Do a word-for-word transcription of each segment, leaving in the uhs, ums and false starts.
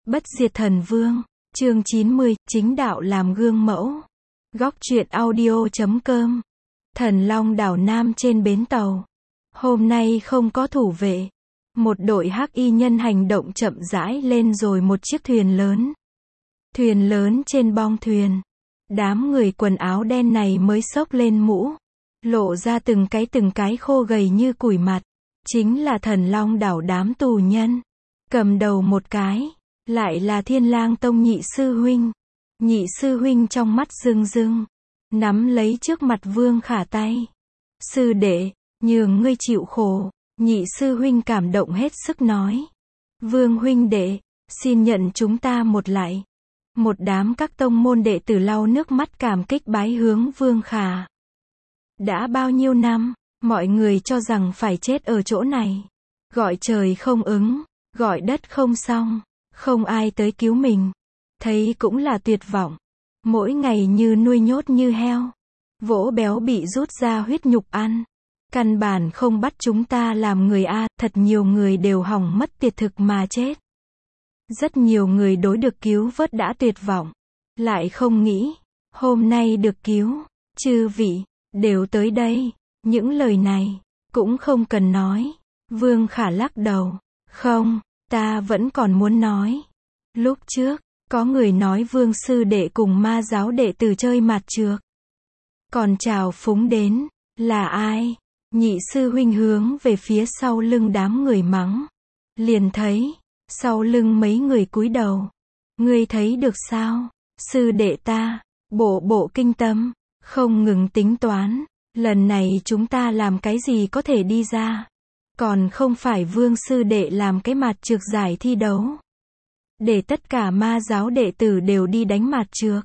Bất diệt thần vương, chương chín mươi, chính đạo làm gương mẫu. Góc truyện audio chấm com. Thần Long đảo Nam trên bến tàu. Hôm nay không có thủ vệ. Một đội hắc y nhân hành động chậm rãi lên rồi một chiếc thuyền lớn. Thuyền lớn trên bong thuyền. Đám người quần áo đen này mới xốc lên mũ. Lộ ra từng cái từng cái khô gầy như củi mặt. Chính là Thần Long đảo đám tù nhân. Cầm đầu một cái. Lại là Thiên Lang Tông nhị sư huynh. Nhị sư huynh trong mắt rưng rưng. Nắm lấy trước mặt Vương Khả tay. Sư đệ, nhường ngươi chịu khổ. Nhị sư huynh cảm động hết sức nói. Vương huynh đệ, xin nhận chúng ta một lại. Một đám các tông môn đệ tử lau nước mắt cảm kích bái hướng Vương Khả. Đã bao nhiêu năm, mọi người cho rằng phải chết ở chỗ này. Gọi trời không ứng, gọi đất không xong. Không ai tới cứu mình. Thấy cũng là tuyệt vọng. Mỗi ngày như nuôi nhốt như heo. Vỗ béo bị rút ra huyết nhục ăn. Căn bản không bắt chúng ta làm người a, thật nhiều người đều hỏng mất tiệt thực mà chết. Rất nhiều người đối được cứu vớt đã tuyệt vọng. Lại không nghĩ, hôm nay được cứu, chư vị, đều tới đây. Những lời này, cũng không cần nói. Vương Khả lắc đầu. Không, ta vẫn còn muốn nói. Lúc trước, có người nói Vương sư đệ cùng ma giáo đệ tử chơi mạt trược. Còn chào phúng đến, là ai? Nhị sư huynh hướng về phía sau lưng đám người mắng. Liền thấy, sau lưng mấy người cúi đầu. Ngươi thấy được sao? Sư đệ ta, bộ bộ kinh tâm, không ngừng tính toán. Lần này chúng ta làm cái gì có thể đi ra? Còn không phải Vương sư đệ làm cái mạt trược giải thi đấu. Để tất cả ma giáo đệ tử đều đi đánh mạt trược.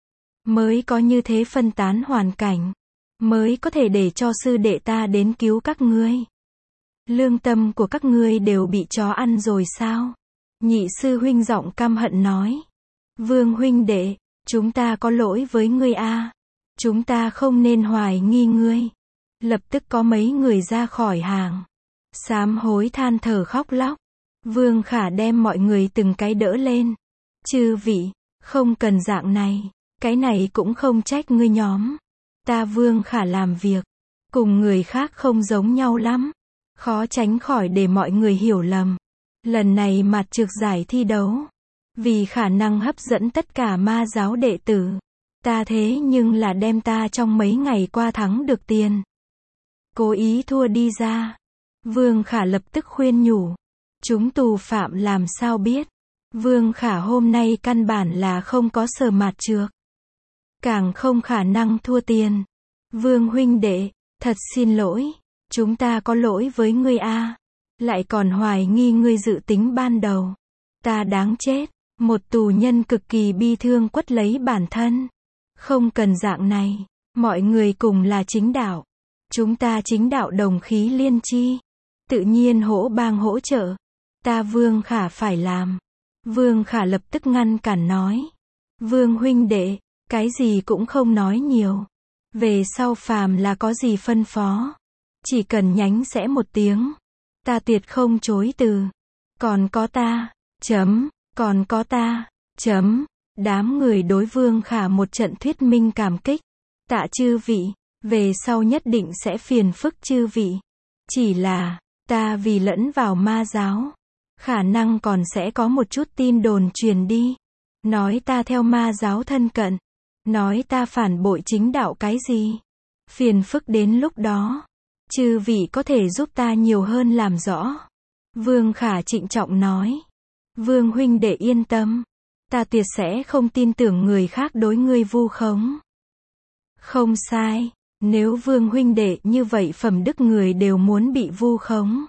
Mới có như thế phân tán hoàn cảnh. Mới có thể để cho sư đệ ta đến cứu các ngươi. Lương tâm của các ngươi đều bị chó ăn rồi sao? Nhị sư huynh giọng căm hận nói. Vương huynh đệ, chúng ta có lỗi với ngươi a. Chúng ta không nên hoài nghi ngươi. Lập tức có mấy người ra khỏi hàng. Sám hối than thở khóc lóc. Vương Khả đem mọi người từng cái đỡ lên. Chư vị, không cần dạng này. Cái này cũng không trách ngươi nhóm. Ta Vương Khả làm việc. Cùng người khác không giống nhau lắm. Khó tránh khỏi để mọi người hiểu lầm. Lần này mạt trược giải thi đấu. Vì khả năng hấp dẫn tất cả ma giáo đệ tử. Ta thế nhưng là đem ta trong mấy ngày qua thắng được tiền. Cố ý thua đi ra. Vương Khả lập tức khuyên nhủ. Chúng tù phạm làm sao biết. Vương Khả hôm nay căn bản là không có sờ mạt trược. Càng không khả năng thua tiền. Vương huynh đệ, thật xin lỗi. Chúng ta có lỗi với ngươi a. Lại còn hoài nghi ngươi dự tính ban đầu. Ta đáng chết. Một tù nhân cực kỳ bi thương quất lấy bản thân. Không cần dạng này. Mọi người cùng là chính đạo. Chúng ta chính đạo đồng khí liên chi. Tự nhiên hỗ bang hỗ trợ. Ta Vương Khả phải làm. Vương Khả lập tức ngăn cản nói. Vương huynh đệ, cái gì cũng không nói nhiều. Về sau phàm là có gì phân phó. Chỉ cần nhánh sẽ một tiếng. Ta tuyệt không chối từ. Còn có ta, chấm, còn có ta, chấm. Đám người đối Vương Khả một trận thuyết minh cảm kích. Tạ chư vị, về sau nhất định sẽ phiền phức chư vị. Chỉ là, ta vì lẫn vào ma giáo. Khả năng còn sẽ có một chút tin đồn truyền đi. Nói ta theo ma giáo thân cận. Nói ta phản bội chính đạo cái gì. Phiền phức đến lúc đó. Chư vị có thể giúp ta nhiều hơn làm rõ. Vương Khả trịnh trọng nói. Vương huynh đệ yên tâm. Ta tuyệt sẽ không tin tưởng người khác đối ngươi vu khống. Không sai. Nếu Vương huynh đệ như vậy phẩm đức người đều muốn bị vu khống.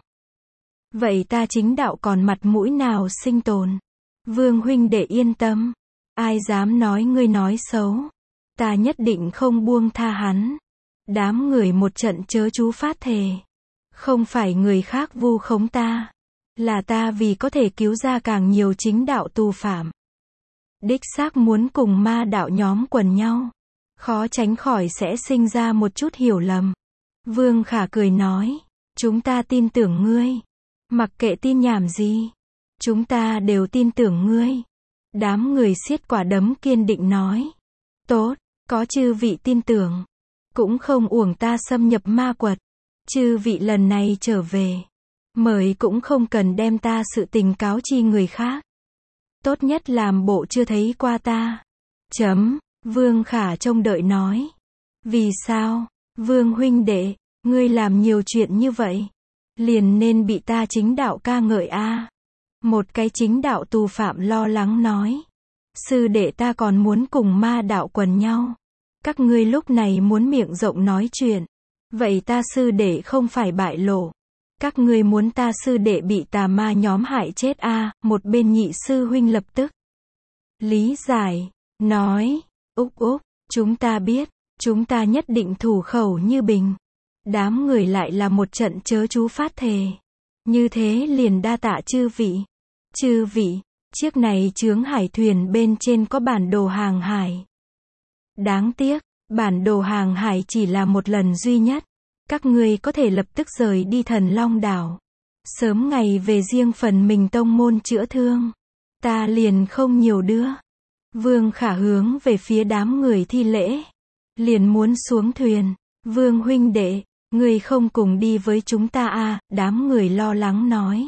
Vậy ta chính đạo còn mặt mũi nào sinh tồn. Vương huynh đệ yên tâm. Ai dám nói ngươi nói xấu. Ta nhất định không buông tha hắn. Đám người một trận chớ chú phát thề. Không phải người khác vu khống ta. Là ta vì có thể cứu ra càng nhiều chính đạo tù phạm. Đích xác muốn cùng ma đạo nhóm quần nhau. Khó tránh khỏi sẽ sinh ra một chút hiểu lầm. Vương Khả cười nói. Chúng ta tin tưởng ngươi. Mặc kệ tin nhảm gì. Chúng ta đều tin tưởng ngươi. Đám người siết quả đấm kiên định nói. Tốt, có chư vị tin tưởng. Cũng không uổng ta xâm nhập ma quật. Chư vị lần này trở về. Mời cũng không cần đem ta sự tình cáo chi người khác. Tốt nhất làm bộ chưa thấy qua ta. Chấm, Vương Khả trông đợi nói. Vì sao, Vương huynh đệ, ngươi làm nhiều chuyện như vậy? Liền nên bị ta chính đạo ca ngợi a. Một cái chính đạo tù phạm lo lắng nói. Sư đệ ta còn muốn cùng ma đạo quần nhau. Các ngươi lúc này muốn miệng rộng nói chuyện. Vậy ta sư đệ không phải bại lộ. Các ngươi muốn ta sư đệ bị tà ma nhóm hại chết a. Một bên nhị sư huynh lập tức lý giải, nói. Úc úc, chúng ta biết, chúng ta nhất định thủ khẩu như bình. Đám người lại là một trận chớ chú phát thề. Như thế liền đa tạ chư vị. Chư vị, chiếc này chướng hải thuyền bên trên có bản đồ hàng hải. Đáng tiếc, bản đồ hàng hải chỉ là một lần duy nhất. Các ngươi có thể lập tức rời đi Thần Long đảo. Sớm ngày về riêng phần mình tông môn chữa thương. Ta liền không nhiều đưa. Vương Khả hướng về phía đám người thi lễ. Liền muốn xuống thuyền. Vương huynh đệ, ngươi không cùng đi với chúng ta à, đám người lo lắng nói.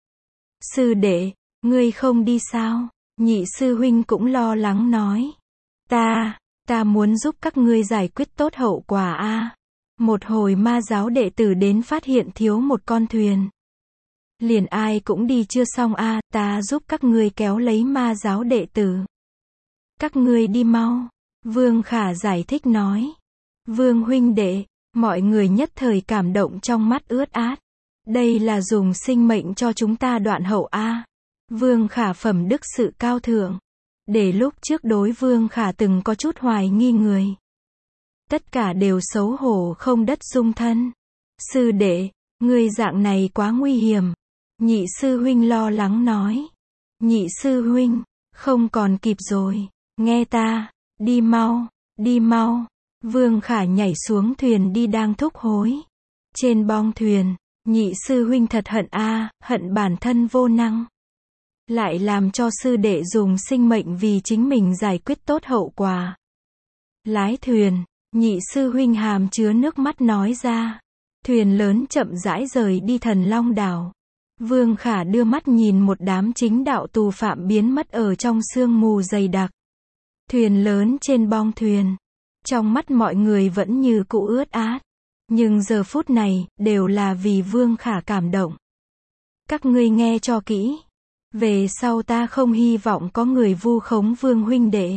Sư đệ, ngươi không đi sao? Nhị sư huynh cũng lo lắng nói. Ta, ta muốn giúp các ngươi giải quyết tốt hậu quả a. À. Một hồi ma giáo đệ tử đến phát hiện thiếu một con thuyền. Liền ai cũng đi chưa xong a, à, ta giúp các ngươi kéo lấy ma giáo đệ tử. Các ngươi đi mau. Vương Khả giải thích nói. Vương huynh đệ, mọi người nhất thời cảm động trong mắt ướt át. Đây là dùng sinh mệnh cho chúng ta đoạn hậu a. À. Vương Khả phẩm đức sự cao thượng. Để lúc trước đối Vương Khả từng có chút hoài nghi người. Tất cả đều xấu hổ không đất dung thân. Sư đệ, ngươi dạng này quá nguy hiểm. Nhị sư huynh lo lắng nói. Nhị sư huynh, không còn kịp rồi. Nghe ta, đi mau, đi mau. Vương Khả nhảy xuống thuyền đi đang thúc hối. Trên bong thuyền, nhị sư huynh thật hận a, à, hận bản thân vô năng. Lại làm cho sư đệ dùng sinh mệnh vì chính mình giải quyết tốt hậu quả. Lái thuyền, nhị sư huynh hàm chứa nước mắt nói ra. Thuyền lớn chậm rãi rời đi Thần Long đảo. Vương Khả đưa mắt nhìn một đám chính đạo tù phạm biến mất ở trong sương mù dày đặc. Thuyền lớn trên bong thuyền. Trong mắt mọi người vẫn như cũ ướt át. Nhưng giờ phút này, đều là vì Vương Khả cảm động. Các ngươi nghe cho kỹ. Về sau ta không hy vọng có người vu khống Vương huynh đệ.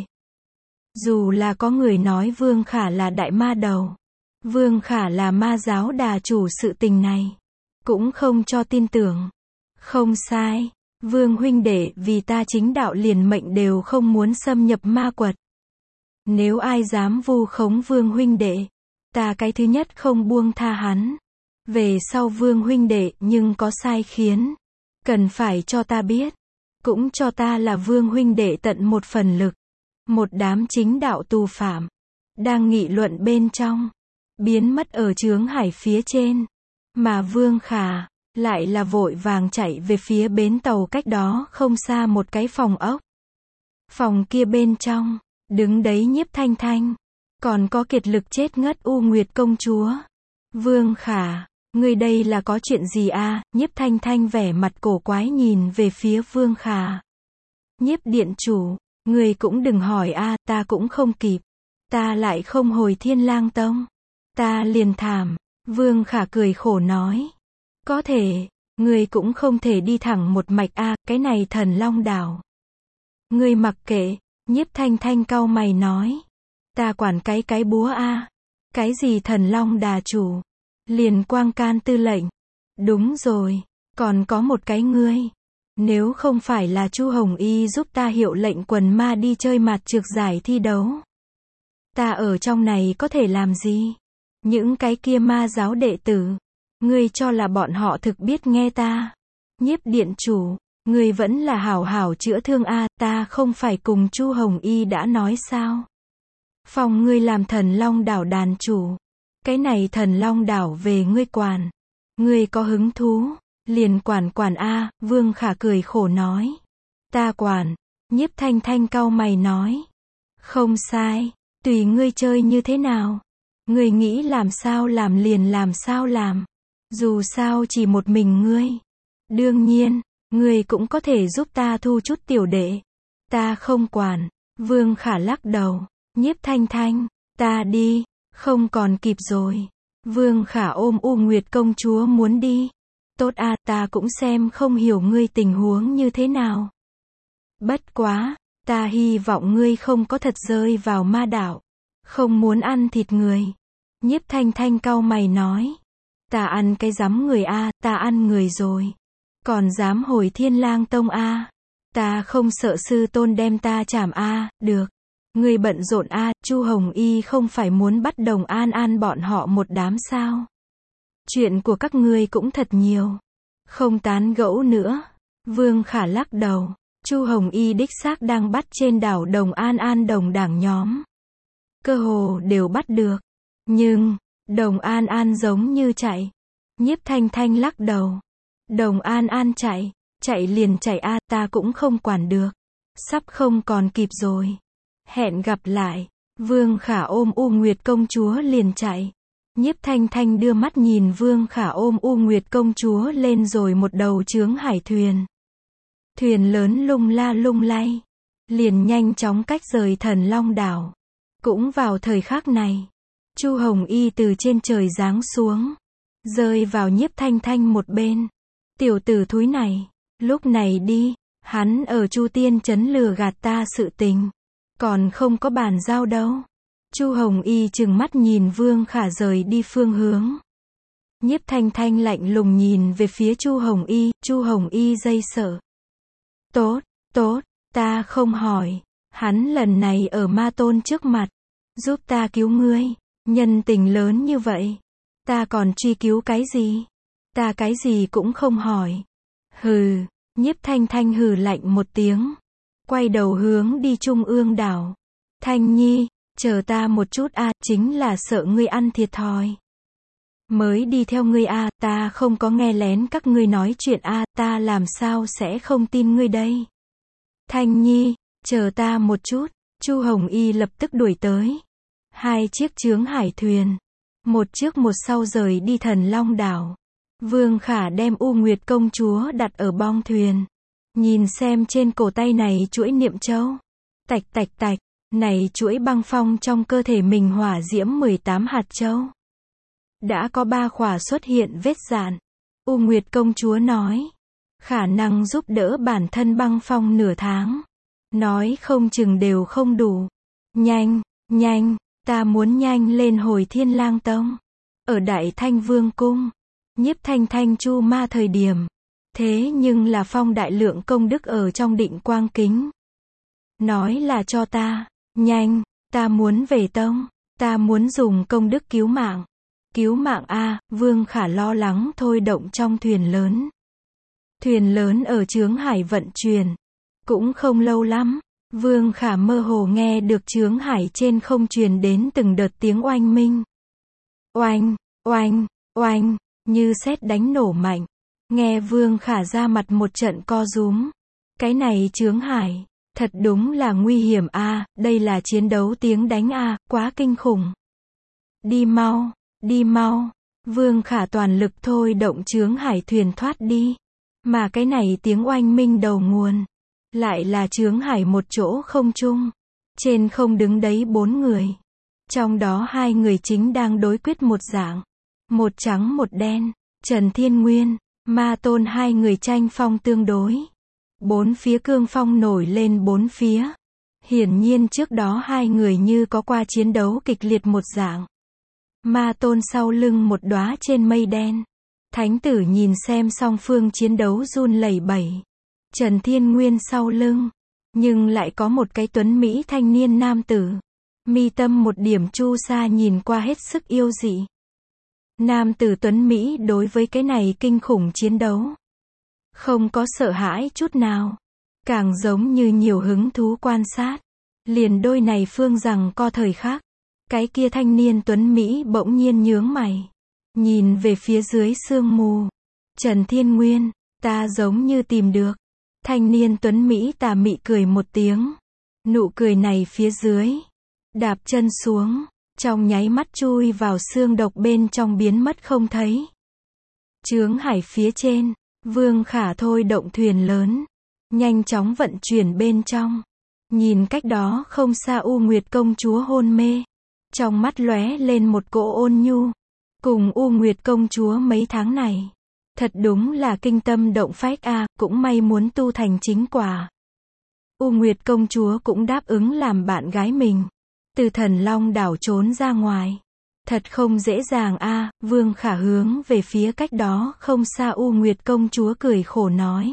Dù là có người nói Vương Khả là đại ma đầu. Vương Khả là ma giáo đà chủ sự tình này. Cũng không cho tin tưởng. Không sai. Vương huynh đệ vì ta chính đạo liền mệnh đều không muốn xâm nhập ma quật. Nếu ai dám vu khống Vương huynh đệ, ta cái thứ nhất không buông tha hắn. Về sau Vương huynh đệ nhưng có sai khiến. Cần phải cho ta biết. Cũng cho ta là Vương huynh đệ tận một phần lực. Một đám chính đạo tù phạm. Đang nghị luận bên trong. Biến mất ở chướng hải phía trên. Mà Vương Khả lại là vội vàng chạy về phía bến tàu cách đó không xa một cái phòng ốc. Phòng kia bên trong, đứng đấy Nhiếp Thanh Thanh. Còn có kiệt lực chết ngất U Nguyệt công chúa. Vương Khả, ngươi đây là có chuyện gì à? Nhiếp Thanh Thanh vẻ mặt cổ quái nhìn về phía Vương Khả. Nhiếp điện chủ, ngươi cũng đừng hỏi a, à, ta cũng không kịp. Ta lại không hồi Thiên Lang Tông. Ta liền thảm. Vương Khả cười khổ nói. Có thể, ngươi cũng không thể đi thẳng một mạch a, à, cái này Thần Long đảo. Ngươi mặc kệ, Nhiếp Thanh Thanh cau mày nói. Ta quản cái cái búa a, à. Cái gì Thần Long đà chủ? Liền Quang Can tư lệnh. Đúng rồi, còn có một cái ngươi. Nếu không phải là Chu Hồng Y giúp ta hiệu lệnh quần ma đi chơi mạt trược giải thi đấu. Ta ở trong này có thể làm gì? Những cái kia ma giáo đệ tử. Ngươi cho là bọn họ thực biết nghe ta. Nhiếp điện chủ, ngươi vẫn là hảo hảo chữa thương a, à, ta không phải cùng Chu Hồng Y đã nói sao? Phòng ngươi làm Thần Long đảo đàn chủ. Cái này Thần Long đảo về ngươi quản. Ngươi có hứng thú? Liền quản quản a, Vương Khả cười khổ nói. Ta quản, Nhiếp Thanh Thanh cau mày nói. Không sai, tùy ngươi chơi như thế nào. Ngươi nghĩ làm sao làm liền làm sao làm. Dù sao chỉ một mình ngươi. Đương nhiên, ngươi cũng có thể giúp ta thu chút tiểu đệ. Ta không quản. Vương Khả lắc đầu. Nhiếp Thanh Thanh, ta đi, không còn kịp rồi. Vương Khả ôm U Nguyệt công chúa muốn đi. Tốt a, ta cũng xem không hiểu ngươi tình huống như thế nào. Bất quá, ta hy vọng ngươi không có thật rơi vào ma đạo. Không muốn ăn thịt người. Nhiếp Thanh Thanh cau mày nói. Ta ăn cái rắm người a, ta ăn người rồi. Còn dám hồi Thiên Lang Tông a? Ta không sợ sư tôn đem ta chảm a, được. Ngươi bận rộn a, Chu Hồng Y không phải muốn bắt Đồng An An bọn họ một đám sao? Chuyện của các ngươi cũng thật nhiều. Không tán gẫu nữa. Vương Khả lắc đầu. Chu Hồng Y đích xác đang bắt trên đảo Đồng An An đồng đảng nhóm. Cơ hồ đều bắt được. Nhưng, Đồng An An giống như chạy. Nhiếp Thanh Thanh lắc đầu. Đồng An An chạy, chạy liền chạy a, ta cũng không quản được. Sắp không còn kịp rồi. Hẹn gặp lại. Vương Khả ôm U Nguyệt công chúa liền chạy. Nhiếp Thanh Thanh đưa mắt nhìn Vương Khả ôm U Nguyệt công chúa lên rồi một đầu chướng hải thuyền. Thuyền lớn lung la lung lay. Liền nhanh chóng cách rời Thần Long đảo. Cũng vào thời khắc này, Chu Hồng Y từ trên trời giáng xuống. Rơi vào Nhiếp Thanh Thanh một bên. Tiểu tử thúi này, lúc này đi, hắn ở Chu Tiên Trấn lừa gạt ta sự tình. Còn không có bàn giao đâu. Chu Hồng Y trừng mắt nhìn Vương Khả rời đi phương hướng. Nhiếp Thanh Thanh lạnh lùng nhìn về phía Chu Hồng Y, Chu Hồng Y dây sợ. Tốt, tốt, ta không hỏi. Hắn lần này ở Ma Tôn trước mặt, giúp ta cứu ngươi. Nhân tình lớn như vậy, ta còn truy cứu cái gì? Ta cái gì cũng không hỏi. Hừ, Nhiếp Thanh Thanh hừ lạnh một tiếng. Quay đầu hướng đi Trung ương đảo. Thanh Nhi, chờ ta một chút a, chính là sợ ngươi ăn thiệt thòi. Mới đi theo ngươi a, ta không có nghe lén các ngươi nói chuyện a, ta làm sao sẽ không tin ngươi đây. Thanh Nhi, chờ ta một chút. Chu Hồng Y lập tức đuổi tới. Hai chiếc chướng hải thuyền, một trước một sau rời đi Thần Long đảo. Vương Khả đem U Nguyệt công chúa đặt ở bong thuyền. Nhìn xem trên cổ tay này chuỗi niệm châu. Tạch tạch tạch, này chuỗi băng phong trong cơ thể mình hỏa diễm mười tám hạt châu. Đã có ba khỏa xuất hiện vết dạn. U Nguyệt công chúa nói. Khả năng giúp đỡ bản thân băng phong nửa tháng. Nói không chừng đều không đủ. Nhanh, nhanh, ta muốn nhanh lên hồi Thiên Lang Tông. Ở Đại Thanh Vương Cung. Nhiếp Thanh Thanh chu ma thời điểm. Thế nhưng là phong đại lượng công đức ở trong Định Quang Kính. Nói là cho ta. Nhanh, ta muốn về tông. Ta muốn dùng công đức cứu mạng. Cứu mạng a, Vương Khả lo lắng thôi động trong thuyền lớn. Thuyền lớn ở chướng hải vận chuyển. Cũng không lâu lắm. Vương Khả mơ hồ nghe được chướng hải trên không truyền đến từng đợt tiếng oanh minh. Oanh, oanh, oanh, như sét đánh nổ mạnh. Nghe Vương Khả ra mặt một trận co rúm. Cái này chướng hải, thật đúng là nguy hiểm a, đây là chiến đấu tiếng đánh a, quá kinh khủng. Đi mau, đi mau. Vương Khả toàn lực thôi động chướng hải thuyền thoát đi. Mà cái này tiếng oanh minh đầu nguồn, lại là chướng hải một chỗ không trung. Trên không đứng đấy bốn người. Trong đó hai người chính đang đối quyết một dạng. Một trắng một đen. Trần Thiên Nguyên, Ma Tôn hai người tranh phong tương đối. Bốn phía cương phong nổi lên bốn phía. Hiển nhiên trước đó hai người như có qua chiến đấu kịch liệt một dạng. Ma Tôn sau lưng một đóa trên mây đen. Thánh tử nhìn xem song phương chiến đấu run lẩy bẩy. Trần Thiên Nguyên sau lưng, nhưng lại có một cái tuấn mỹ thanh niên nam tử. Mi tâm một điểm chu sa nhìn qua hết sức yêu dị. Nam tử tuấn mỹ đối với cái này kinh khủng chiến đấu, không có sợ hãi chút nào. Càng giống như nhiều hứng thú quan sát. Liền đôi này phương rằng co thời khắc. Cái kia thanh niên tuấn mỹ bỗng nhiên nhướng mày. Nhìn về phía dưới sương mù. Trần Thiên Nguyên, ta giống như tìm được. Thanh niên tuấn Mỹ tà mị cười một tiếng. Nụ cười này phía dưới. Đạp chân xuống. Trong nháy mắt chui vào xương độc bên trong biến mất không thấy. Chướng hải phía trên. Vương Khả thôi động thuyền lớn. Nhanh chóng vận chuyển bên trong. Nhìn cách đó không xa U Nguyệt công chúa hôn mê. Trong mắt lóe lên một cỗ ôn nhu. Cùng U Nguyệt công chúa mấy tháng này. Thật đúng là kinh tâm động phách a, à, cũng may muốn tu thành chính quả. U Nguyệt công chúa cũng đáp ứng làm bạn gái mình. Từ Thần Long đảo trốn ra ngoài. Thật không dễ dàng a, à, Vương Khả hướng về phía cách đó không xa U Nguyệt công chúa cười khổ nói.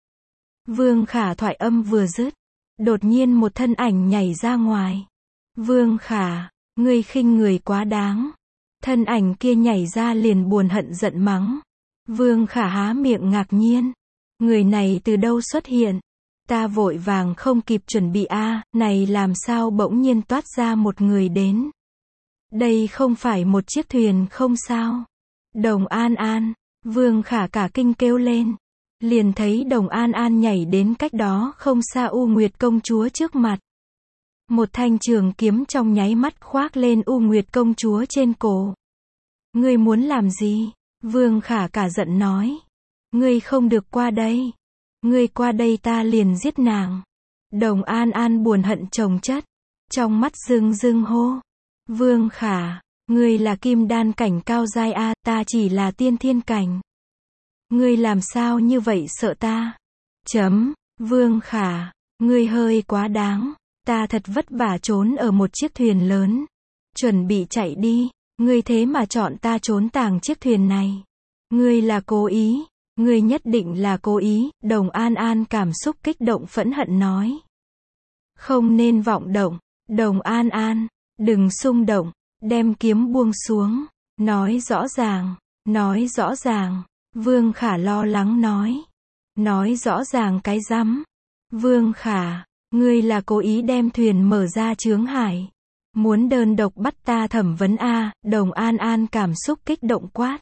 Vương Khả thoại âm vừa dứt. Đột nhiên một thân ảnh nhảy ra ngoài. Vương Khả, ngươi khinh người quá đáng. Thân ảnh kia nhảy ra liền buồn hận giận mắng. Vương Khả há miệng ngạc nhiên. Người này từ đâu xuất hiện? Ta vội vàng không kịp chuẩn bị a, à, này làm sao bỗng nhiên toát ra một người đến. Đây không phải một chiếc thuyền không sao? Đồng An An, Vương Khả cả kinh kêu lên. Liền thấy Đồng An An nhảy đến cách đó không xa U Nguyệt công chúa trước mặt. Một thanh trường kiếm trong nháy mắt khoác lên U Nguyệt công chúa trên cổ. Ngươi muốn làm gì? Vương Khả cả giận nói. Ngươi không được qua đây. Ngươi qua đây ta liền giết nàng. Đồng An An buồn hận chồng chất. Trong mắt rưng rưng hô. Vương Khả, ngươi là kim đan cảnh cao giai a, ta chỉ là tiên thiên cảnh. Ngươi làm sao như vậy sợ ta? Chấm, Vương Khả, ngươi hơi quá đáng. Ta thật vất vả trốn ở một chiếc thuyền lớn. Chuẩn bị chạy đi. Ngươi thế mà chọn ta trốn tàng chiếc thuyền này. Ngươi là cố ý. Ngươi nhất định là cố ý. Đồng An An cảm xúc kích động phẫn hận nói. Không nên vọng động. Đồng An An, đừng xung động. Đem kiếm buông xuống. Nói rõ ràng. Nói rõ ràng. Vương Khả lo lắng nói. Nói rõ ràng cái rắm. Vương Khả, ngươi là cố ý đem thuyền mở ra chướng hải. Muốn đơn độc bắt ta thẩm vấn a, à, Đồng An An cảm xúc kích động quát.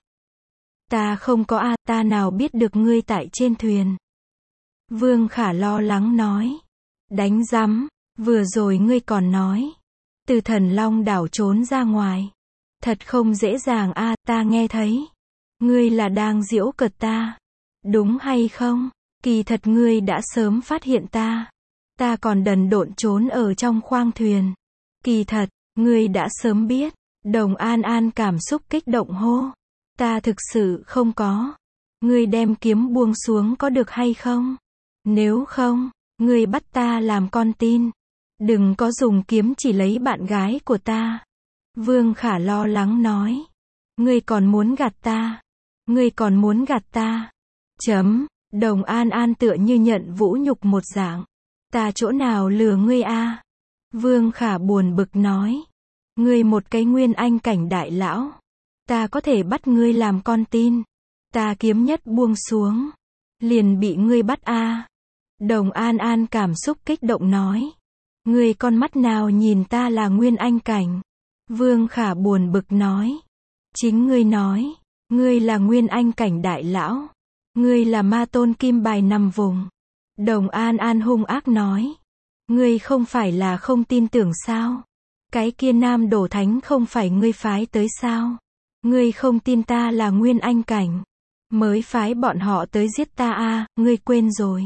Ta không có a, à, ta nào biết được ngươi tại trên thuyền. Vương Khả lo lắng nói. Đánh rắm, vừa rồi ngươi còn nói. Từ Thần Long đảo trốn ra ngoài. Thật không dễ dàng a, à, ta nghe thấy. Ngươi là đang giễu cợt ta. Đúng hay không? Kỳ thật ngươi đã sớm phát hiện ta. Ta còn đần độn trốn ở trong khoang thuyền. Kỳ thật, ngươi đã sớm biết. Đồng An An cảm xúc kích động hô. Ta thực sự không có. Ngươi đem kiếm buông xuống có được hay không? Nếu không, ngươi bắt ta làm con tin. Đừng có dùng kiếm chỉ lấy bạn gái của ta. Vương Khả lo lắng nói. Ngươi còn muốn gạt ta. Ngươi còn muốn gạt ta. Chấm, Đồng An An tựa như nhận vũ nhục một dạng. Ta chỗ nào lừa ngươi a? Vương Khả buồn bực nói. Ngươi một cái nguyên anh cảnh đại lão. Ta có thể bắt ngươi làm con tin. Ta kiếm nhất buông xuống. Liền bị ngươi bắt a. Đồng An An cảm xúc kích động nói. Ngươi con mắt nào nhìn ta là nguyên anh cảnh? Vương Khả buồn bực nói. Chính ngươi nói. Ngươi là nguyên anh cảnh đại lão. Ngươi là ma tôn kim bài nằm vùng. Đồng An An hung ác nói. Ngươi không phải là không tin tưởng sao? Cái kia nam đổ thánh không phải ngươi phái tới sao? Ngươi không tin ta là nguyên anh cảnh. Mới phái bọn họ tới giết ta a, à, ngươi quên rồi.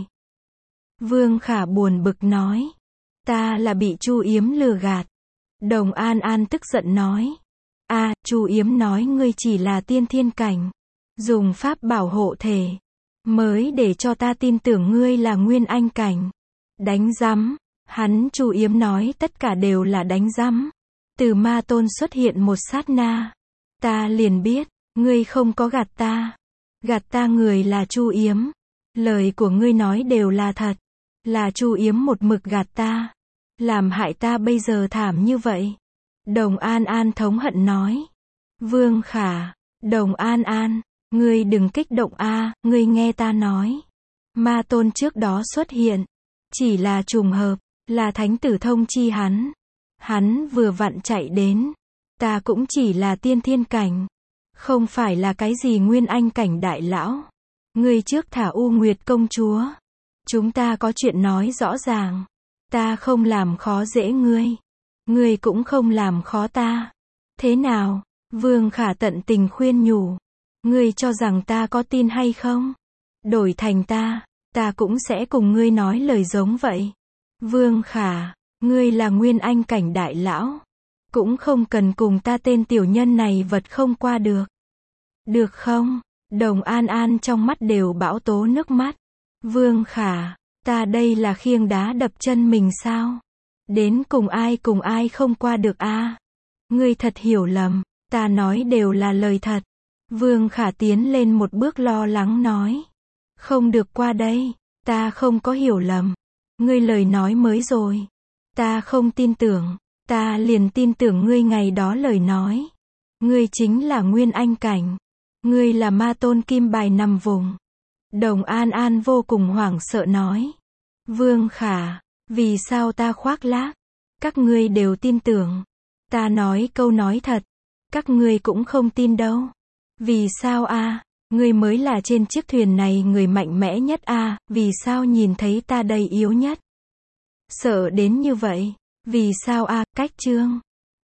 Vương Khả buồn bực nói. Ta là bị Chu Yếm lừa gạt. Đồng An An tức giận nói. A, à, Chu Yếm nói ngươi chỉ là tiên thiên cảnh. Dùng pháp bảo hộ thể. Mới để cho ta tin tưởng ngươi là nguyên anh cảnh. Đánh rắm. Hắn Chu Yếm nói tất cả đều là đánh rắm. Từ ma tôn xuất hiện một sát na. Ta liền biết, ngươi không có gạt ta. Gạt ta người là Chu Yếm. Lời của ngươi nói đều là thật. Là Chu Yếm một mực gạt ta. Làm hại ta bây giờ thảm như vậy. Đồng An An thống hận nói. Vương Khả, Đồng An An, ngươi đừng kích động a, à, ngươi nghe ta nói. Ma tôn trước đó xuất hiện. Chỉ là trùng hợp, là thánh tử thông chi hắn. Hắn vừa vặn chạy đến. Ta cũng chỉ là tiên thiên cảnh. Không phải là cái gì nguyên anh cảnh đại lão. Ngươi trước thả U Nguyệt công chúa. Chúng ta có chuyện nói rõ ràng. Ta không làm khó dễ ngươi. Ngươi cũng không làm khó ta. Thế nào? Vương Khả tận tình khuyên nhủ. Ngươi cho rằng ta có tin hay không? Đổi thành ta, ta cũng sẽ cùng ngươi nói lời giống vậy. Vương Khả, ngươi là Nguyên Anh cảnh đại lão. Cũng không cần cùng ta tên tiểu nhân này vật không qua được. Được không? Đồng An An trong mắt đều bão tố nước mắt. Vương Khả, ta đây là khiêng đá đập chân mình sao? Đến cùng ai cùng ai không qua được a? À? Ngươi thật hiểu lầm, ta nói đều là lời thật. Vương Khả tiến lên một bước lo lắng nói. Không được qua đây, ta không có hiểu lầm. Ngươi lời nói mới rồi. Ta không tin tưởng, ta liền tin tưởng ngươi ngày đó lời nói. Ngươi chính là Nguyên Anh cảnh. Ngươi là ma tôn kim bài nằm vùng. Đồng An An vô cùng hoảng sợ nói. Vương Khả, vì sao ta khoác lác? Các ngươi đều tin tưởng. Ta nói câu nói thật. Các ngươi cũng không tin đâu. Vì sao a? À? Ngươi mới là trên chiếc thuyền này người mạnh mẽ nhất a, à? Vì sao nhìn thấy ta đây yếu nhất? Sợ đến như vậy. Vì sao a? À? Cách chương.